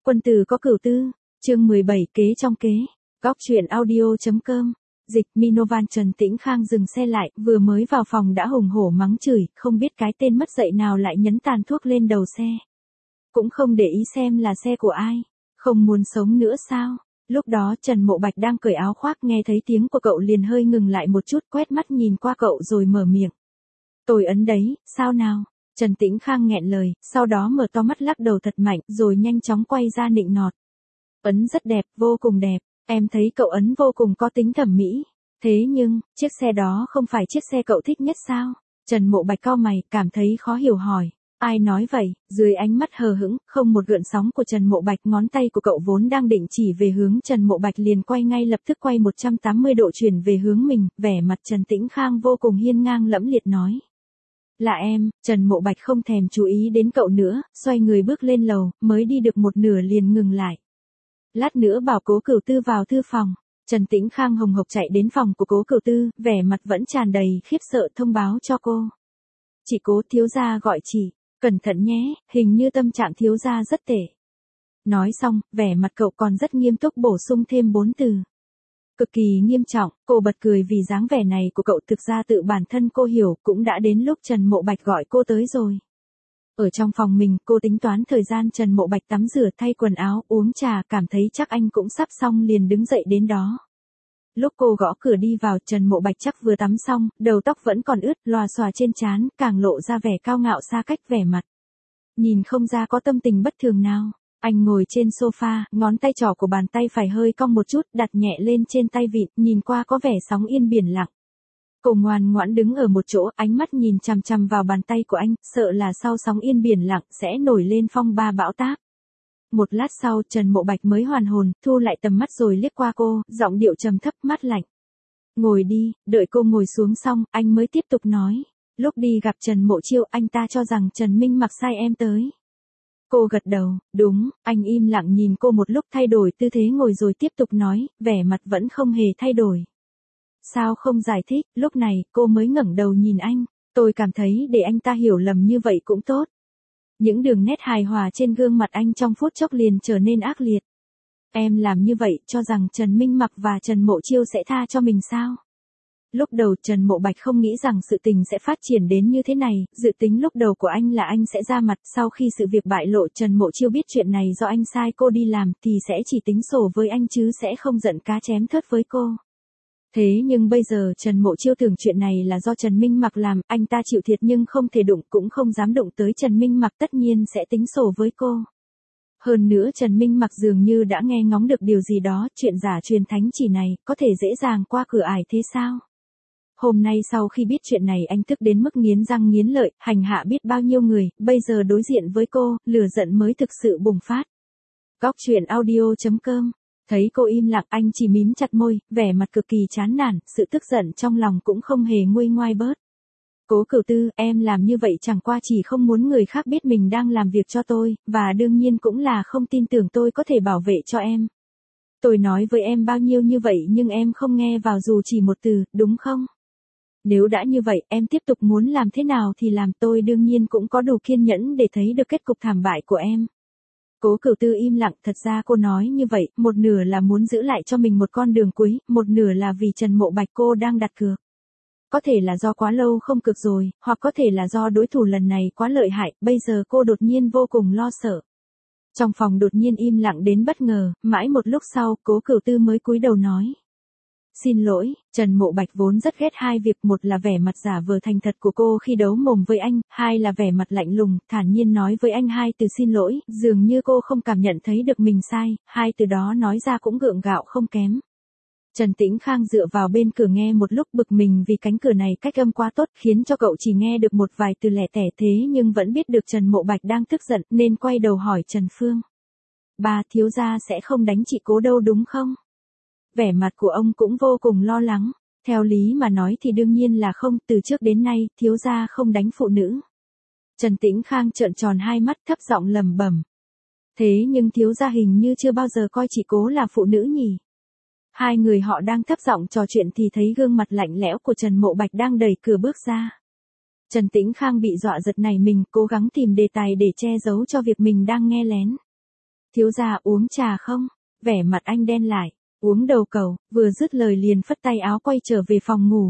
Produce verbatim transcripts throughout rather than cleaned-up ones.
Quân tử có cửu tư, chương mười bảy kế trong kế, góc truyện audio.com, dịch Minovan. Trần Tĩnh Khang dừng xe lại, vừa mới vào phòng đã hùng hổ mắng chửi, không biết cái tên mất dạy nào lại nhấn tàn thuốc lên đầu xe. Cũng không để ý xem là xe của ai, không muốn sống nữa sao? Lúc đó Trần Mộ Bạch đang cởi áo khoác, nghe thấy tiếng của cậu liền hơi ngừng lại một chút, quét mắt nhìn qua cậu rồi mở miệng. Tôi ấn đấy, sao nào? Trần Tĩnh Khang nghẹn lời, sau đó mở to mắt lắc đầu thật mạnh, rồi nhanh chóng quay ra nịnh nọt. Ấn rất đẹp, vô cùng đẹp, em thấy cậu ấn vô cùng có tính thẩm mỹ. Thế nhưng, chiếc xe đó không phải chiếc xe cậu thích nhất sao? Trần Mộ Bạch cau mày, cảm thấy khó hiểu hỏi. Ai nói vậy? Dưới ánh mắt hờ hững, không một gợn sóng của Trần Mộ Bạch, ngón tay của cậu vốn đang định chỉ về hướng Trần Mộ Bạch liền quay ngay lập tức quay một trăm tám mươi độ chuyển về hướng mình, vẻ mặt Trần Tĩnh Khang vô cùng hiên ngang lẫm liệt nói. Là em. Trần Mộ Bạch không thèm chú ý đến cậu nữa, xoay người bước lên lầu, mới đi được một nửa liền ngừng lại. Lát nữa bảo Cố Cửu Tư vào thư phòng. Trần Tĩnh Khang hồng hộc chạy đến phòng của Cố Cửu Tư, vẻ mặt vẫn tràn đầy khiếp sợ thông báo cho cô. Chị Cố, thiếu gia gọi chị, cẩn thận nhé, hình như tâm trạng thiếu gia rất tệ. Nói xong, vẻ mặt cậu còn rất nghiêm túc bổ sung thêm bốn từ. Cực kỳ nghiêm trọng. Cô bật cười vì dáng vẻ này của cậu, thực ra tự bản thân cô hiểu, cũng đã đến lúc Trần Mộ Bạch gọi cô tới rồi. Ở trong phòng mình, cô tính toán thời gian Trần Mộ Bạch tắm rửa thay quần áo, uống trà, cảm thấy chắc anh cũng sắp xong liền đứng dậy đến đó. Lúc cô gõ cửa đi vào, Trần Mộ Bạch chắc vừa tắm xong, đầu tóc vẫn còn ướt, lòa xòa trên trán, càng lộ ra vẻ cao ngạo xa cách vẻ mặt. Nhìn không ra có tâm tình bất thường nào. Anh ngồi trên sofa, ngón tay trỏ của bàn tay phải hơi cong một chút, đặt nhẹ lên trên tay vịn, nhìn qua có vẻ sóng yên biển lặng. Cô ngoan ngoãn đứng ở một chỗ, ánh mắt nhìn chằm chằm vào bàn tay của anh, sợ là sau sóng yên biển lặng sẽ nổi lên phong ba bão táp. Một lát sau, Trần Mộ Bạch mới hoàn hồn, thu lại tầm mắt rồi liếc qua cô, giọng điệu trầm thấp, mát lạnh. Ngồi đi. Đợi cô ngồi xuống xong, anh mới tiếp tục nói. Lúc đi gặp Trần Mộ Chiêu, anh ta cho rằng Trần Minh Mặc sai em tới. Cô gật đầu, đúng. Anh im lặng nhìn cô một lúc, thay đổi tư thế ngồi rồi tiếp tục nói, vẻ mặt vẫn không hề thay đổi. Sao không giải thích? Lúc này, cô mới ngẩng đầu nhìn anh. Tôi cảm thấy để anh ta hiểu lầm như vậy cũng tốt. Những đường nét hài hòa trên gương mặt anh trong phút chốc liền trở nên ác liệt. Em làm như vậy, cho rằng Trần Minh Mặc và Trần Mộ Chiêu sẽ tha cho mình sao? Lúc đầu Trần Mộ Bạch không nghĩ rằng sự tình sẽ phát triển đến như thế này, dự tính lúc đầu của anh là anh sẽ ra mặt, sau khi sự việc bại lộ Trần Mộ Chiêu biết chuyện này do anh sai cô đi làm thì sẽ chỉ tính sổ với anh chứ sẽ không giận cá chém thớt với cô. Thế nhưng bây giờ Trần Mộ Chiêu tưởng chuyện này là do Trần Minh Mặc làm, anh ta chịu thiệt nhưng không thể đụng, cũng không dám đụng tới Trần Minh Mặc, tất nhiên sẽ tính sổ với cô. Hơn nữa Trần Minh Mặc dường như đã nghe ngóng được điều gì đó, chuyện giả truyền thánh chỉ này, có thể dễ dàng qua cửa ải thế sao? Hôm nay sau khi biết chuyện này anh tức đến mức nghiến răng nghiến lợi, hành hạ biết bao nhiêu người, bây giờ đối diện với cô, lửa giận mới thực sự bùng phát. Góc truyện audio.com. Thấy cô im lặng, anh chỉ mím chặt môi, vẻ mặt cực kỳ chán nản, sự tức giận trong lòng cũng không hề nguôi ngoai bớt. Cố Cửu Tư, em làm như vậy chẳng qua chỉ không muốn người khác biết mình đang làm việc cho tôi, và đương nhiên cũng là không tin tưởng tôi có thể bảo vệ cho em. Tôi nói với em bao nhiêu như vậy nhưng em không nghe vào dù chỉ một từ, đúng không? Nếu đã như vậy, em tiếp tục muốn làm thế nào thì làm, tôi đương nhiên cũng có đủ kiên nhẫn để thấy được kết cục thảm bại của em. Cố Cửu Tư im lặng, thật ra cô nói như vậy, một nửa là muốn giữ lại cho mình một con đường cuối, một nửa là vì Trần Mộ Bạch cô đang đặt cược. Có thể là do quá lâu không cược rồi, hoặc có thể là do đối thủ lần này quá lợi hại, bây giờ cô đột nhiên vô cùng lo sợ. Trong phòng đột nhiên im lặng đến bất ngờ, mãi một lúc sau, Cố Cửu Tư mới cúi đầu nói. Xin lỗi. Trần Mộ Bạch vốn rất ghét hai việc, một là vẻ mặt giả vờ thành thật của cô khi đấu mồm với anh, hai là vẻ mặt lạnh lùng, thản nhiên nói với anh hai từ xin lỗi, dường như cô không cảm nhận thấy được mình sai, hai từ đó nói ra cũng gượng gạo không kém. Trần Tĩnh Khang dựa vào bên cửa nghe một lúc, bực mình vì cánh cửa này cách âm quá tốt, khiến cho cậu chỉ nghe được một vài từ lẻ tẻ, thế nhưng vẫn biết được Trần Mộ Bạch đang tức giận, nên quay đầu hỏi Trần Phương. Ba, thiếu gia sẽ không đánh chị Cố đâu đúng không? Vẻ mặt của ông cũng vô cùng lo lắng. Theo lý mà nói thì đương nhiên là không, từ trước đến nay, thiếu gia không đánh phụ nữ. Trần Tĩnh Khang trợn tròn hai mắt, thấp giọng lẩm bẩm. Thế nhưng thiếu gia hình như chưa bao giờ coi chị Cố là phụ nữ nhỉ? Hai người họ đang thấp giọng trò chuyện thì thấy gương mặt lạnh lẽo của Trần Mộ Bạch đang đẩy cửa bước ra. Trần Tĩnh Khang bị dọa giật nảy mình, cố gắng tìm đề tài để che giấu cho việc mình đang nghe lén. Thiếu gia uống trà không? Vẻ mặt anh đen lại, uống đầu cầu, vừa dứt lời liền phất tay áo quay trở về phòng ngủ.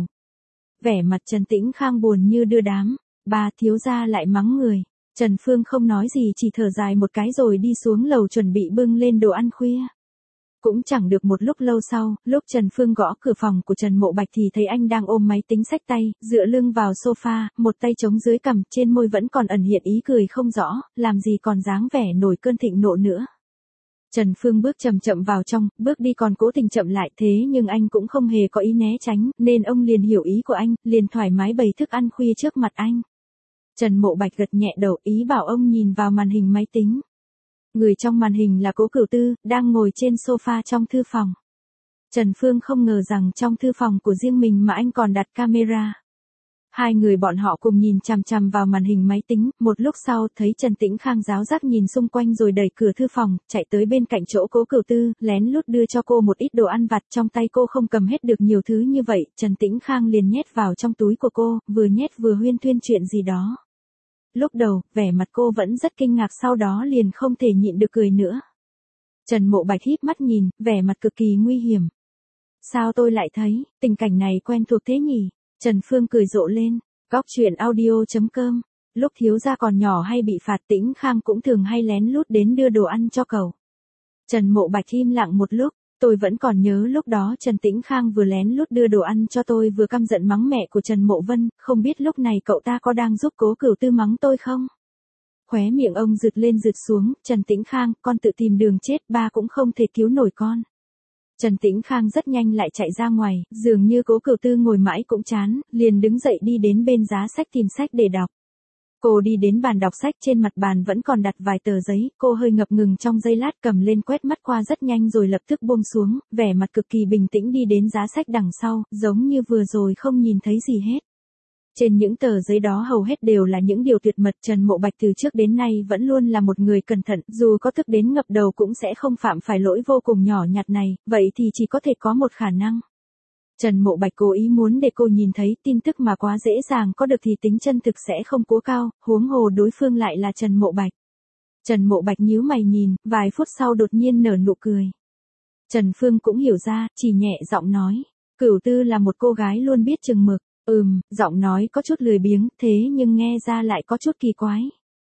Vẻ mặt Trần Tĩnh Khang buồn như đưa đám, ba thiếu gia lại mắng người. Trần Phương không nói gì chỉ thở dài một cái rồi đi xuống lầu chuẩn bị bưng lên đồ ăn khuya. Cũng chẳng được một lúc lâu sau, lúc Trần Phương gõ cửa phòng của Trần Mộ Bạch thì thấy anh đang ôm máy tính xách tay, dựa lưng vào sofa, một tay chống dưới cằm, trên môi vẫn còn ẩn hiện ý cười không rõ, làm gì còn dáng vẻ nổi cơn thịnh nộ nữa. Trần Phương bước chậm chậm vào trong, bước đi còn cố tình chậm lại thế nhưng anh cũng không hề có ý né tránh, nên ông liền hiểu ý của anh, liền thoải mái bày thức ăn khuya trước mặt anh. Trần Mộ Bạch gật nhẹ đầu ý bảo ông nhìn vào màn hình máy tính. Người trong màn hình là Cố Cửu Tư, đang ngồi trên sofa trong thư phòng. Trần Phương không ngờ rằng trong thư phòng của riêng mình mà anh còn đặt camera. Hai người bọn họ cùng nhìn chằm chằm vào màn hình máy tính, một lúc sau thấy Trần Tĩnh Khang giáo giác nhìn xung quanh rồi đẩy cửa thư phòng, chạy tới bên cạnh chỗ Cố Cửu Tư, lén lút đưa cho cô một ít đồ ăn vặt, trong tay cô không cầm hết được nhiều thứ như vậy, Trần Tĩnh Khang liền nhét vào trong túi của cô, vừa nhét vừa huyên thuyên chuyện gì đó. Lúc đầu, vẻ mặt cô vẫn rất kinh ngạc sau đó liền không thể nhịn được cười nữa. Trần Mộ Bạch híp mắt nhìn, vẻ mặt cực kỳ nguy hiểm. Sao tôi lại thấy, tình cảnh này quen thuộc thế nhỉ? Trần Phương cười rộ lên, góc truyện audio chấm com, lúc thiếu gia còn nhỏ hay bị phạt Tĩnh Khang cũng thường hay lén lút đến đưa đồ ăn cho cậu. Trần Mộ Bạch im lặng một lúc, tôi vẫn còn nhớ lúc đó Trần Tĩnh Khang vừa lén lút đưa đồ ăn cho tôi vừa căm giận mắng mẹ của Trần Mộ Vân, không biết lúc này cậu ta có đang giúp Cố Cửu Tư mắng tôi không? Khóe miệng ông rực lên rực xuống, Trần Tĩnh Khang, con tự tìm đường chết, ba cũng không thể cứu nổi con. Trần Tĩnh Khang rất nhanh lại chạy ra ngoài, dường như Cố Cửu Tư ngồi mãi cũng chán, liền đứng dậy đi đến bên giá sách tìm sách để đọc. Cô đi đến bàn đọc sách, trên mặt bàn vẫn còn đặt vài tờ giấy, cô hơi ngập ngừng trong giây lát cầm lên quét mắt qua rất nhanh rồi lập tức buông xuống, vẻ mặt cực kỳ bình tĩnh đi đến giá sách đằng sau, giống như vừa rồi không nhìn thấy gì hết. Trên những tờ giấy đó hầu hết đều là những điều tuyệt mật, Trần Mộ Bạch từ trước đến nay vẫn luôn là một người cẩn thận, dù có thức đến ngập đầu cũng sẽ không phạm phải lỗi vô cùng nhỏ nhặt này, vậy thì chỉ có thể có một khả năng. Trần Mộ Bạch cố ý muốn để cô nhìn thấy tin tức mà quá dễ dàng có được thì tính chân thực sẽ không cố cao, huống hồ đối phương lại là Trần Mộ Bạch. Trần Mộ Bạch nhíu mày nhìn, vài phút sau đột nhiên nở nụ cười. Trần Phương cũng hiểu ra, chỉ nhẹ giọng nói, Cửu Tư là một cô gái luôn biết chừng mực. Ừm, giọng nói có chút lười biếng, thế nhưng nghe ra lại có chút kỳ quái.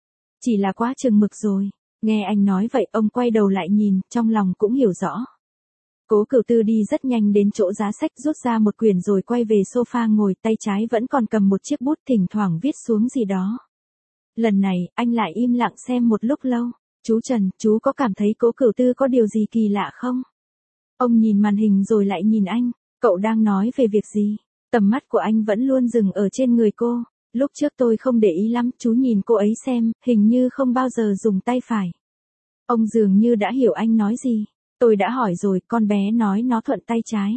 Chỉ là quá chừng mực rồi. Nghe anh nói vậy, ông quay đầu lại nhìn, trong lòng cũng hiểu rõ. Cố Cửu Tư đi rất nhanh đến chỗ giá sách, rút ra một quyển rồi quay về sofa ngồi, tay trái vẫn còn cầm một chiếc bút, thỉnh thoảng viết xuống gì đó. Lần này, anh lại im lặng xem một lúc lâu. Chú Trần, chú có cảm thấy Cố Cửu Tư có điều gì kỳ lạ không? Ông nhìn màn hình rồi lại nhìn anh, cậu đang nói về việc gì? Tầm mắt của anh vẫn luôn dừng ở trên người cô. Lúc trước tôi không để ý lắm, chú nhìn cô ấy xem, hình như không bao giờ dùng tay phải. Ông dường như đã hiểu anh nói gì. Tôi đã hỏi rồi, con bé nói nó thuận tay trái.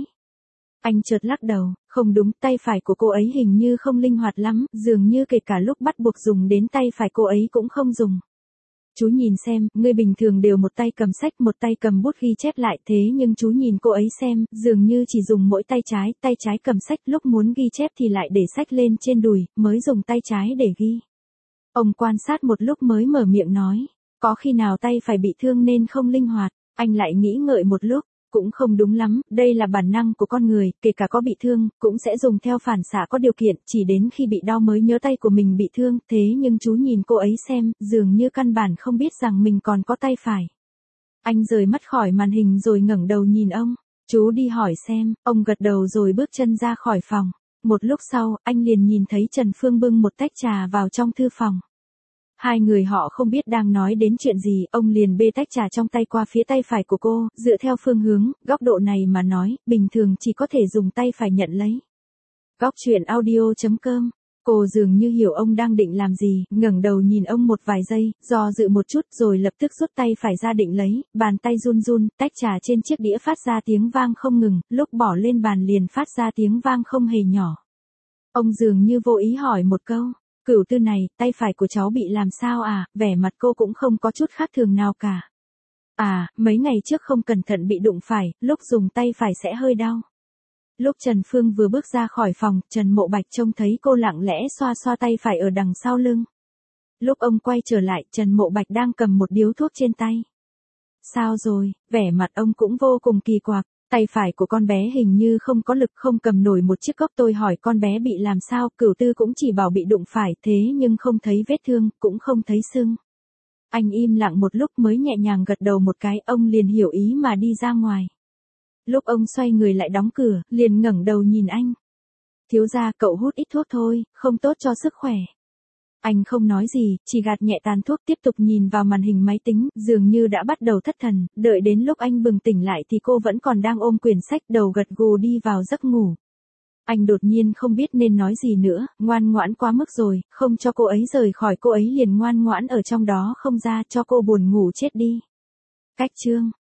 Anh chợt lắc đầu, không đúng, tay phải của cô ấy hình như không linh hoạt lắm, dường như kể cả lúc bắt buộc dùng đến tay phải cô ấy cũng không dùng. Chú nhìn xem, người bình thường đều một tay cầm sách, một tay cầm bút ghi chép lại, thế nhưng chú nhìn cô ấy xem, dường như chỉ dùng mỗi tay trái, tay trái cầm sách, lúc muốn ghi chép thì lại để sách lên trên đùi, mới dùng tay trái để ghi. Ông quan sát một lúc mới mở miệng nói, có khi nào tay phải bị thương nên không linh hoạt, anh lại nghĩ ngợi một lúc. Cũng không đúng lắm, đây là bản năng của con người, kể cả có bị thương, cũng sẽ dùng theo phản xạ có điều kiện, chỉ đến khi bị đau mới nhớ tay của mình bị thương, thế nhưng chú nhìn cô ấy xem, dường như căn bản không biết rằng mình còn có tay phải. Anh rời mắt khỏi màn hình rồi ngẩng đầu nhìn ông, chú đi hỏi xem, ông gật đầu rồi bước chân ra khỏi phòng. Một lúc sau, anh liền nhìn thấy Trần Phương bưng một tách trà vào trong thư phòng. Hai người họ không biết đang nói đến chuyện gì, ông liền bê tách trà trong tay qua phía tay phải của cô, dựa theo phương hướng, góc độ này mà nói, bình thường chỉ có thể dùng tay phải nhận lấy. Góc truyện audio chấm com, cô dường như hiểu ông đang định làm gì, ngẩng đầu nhìn ông một vài giây, do dự một chút rồi lập tức rút tay phải ra định lấy, bàn tay run run, tách trà trên chiếc đĩa phát ra tiếng vang không ngừng, lúc bỏ lên bàn liền phát ra tiếng vang không hề nhỏ. Ông dường như vô ý hỏi một câu. Cửu Tư này, tay phải của cháu bị làm sao à, vẻ mặt cô cũng không có chút khác thường nào cả. À, mấy ngày trước không cẩn thận bị đụng phải, lúc dùng tay phải sẽ hơi đau. Lúc Trần Phương vừa bước ra khỏi phòng, Trần Mộ Bạch trông thấy cô lặng lẽ xoa xoa tay phải ở đằng sau lưng. Lúc ông quay trở lại, Trần Mộ Bạch đang cầm một điếu thuốc trên tay. Sao rồi, vẻ mặt ông cũng vô cùng kỳ quặc. Tay phải của con bé hình như không có lực, không cầm nổi một chiếc cốc. Tôi hỏi con bé bị làm sao, Cửu Tư cũng chỉ bảo bị đụng phải, thế nhưng không thấy vết thương, cũng không thấy sưng. Anh im lặng một lúc mới nhẹ nhàng gật đầu một cái, ông liền hiểu ý mà đi ra ngoài. Lúc ông xoay người lại đóng cửa, liền ngẩng đầu nhìn anh. Thiếu gia, cậu hút ít thuốc thôi, không tốt cho sức khỏe. Anh không nói gì, chỉ gạt nhẹ tàn thuốc, tiếp tục nhìn vào màn hình máy tính, dường như đã bắt đầu thất thần, đợi đến lúc anh bừng tỉnh lại thì cô vẫn còn đang ôm quyển sách, đầu gật gù đi vào giấc ngủ. Anh đột nhiên không biết nên nói gì nữa, ngoan ngoãn quá mức rồi, không cho cô ấy rời khỏi, cô ấy liền ngoan ngoãn ở trong đó không ra, cho cô buồn ngủ chết đi. Cách chương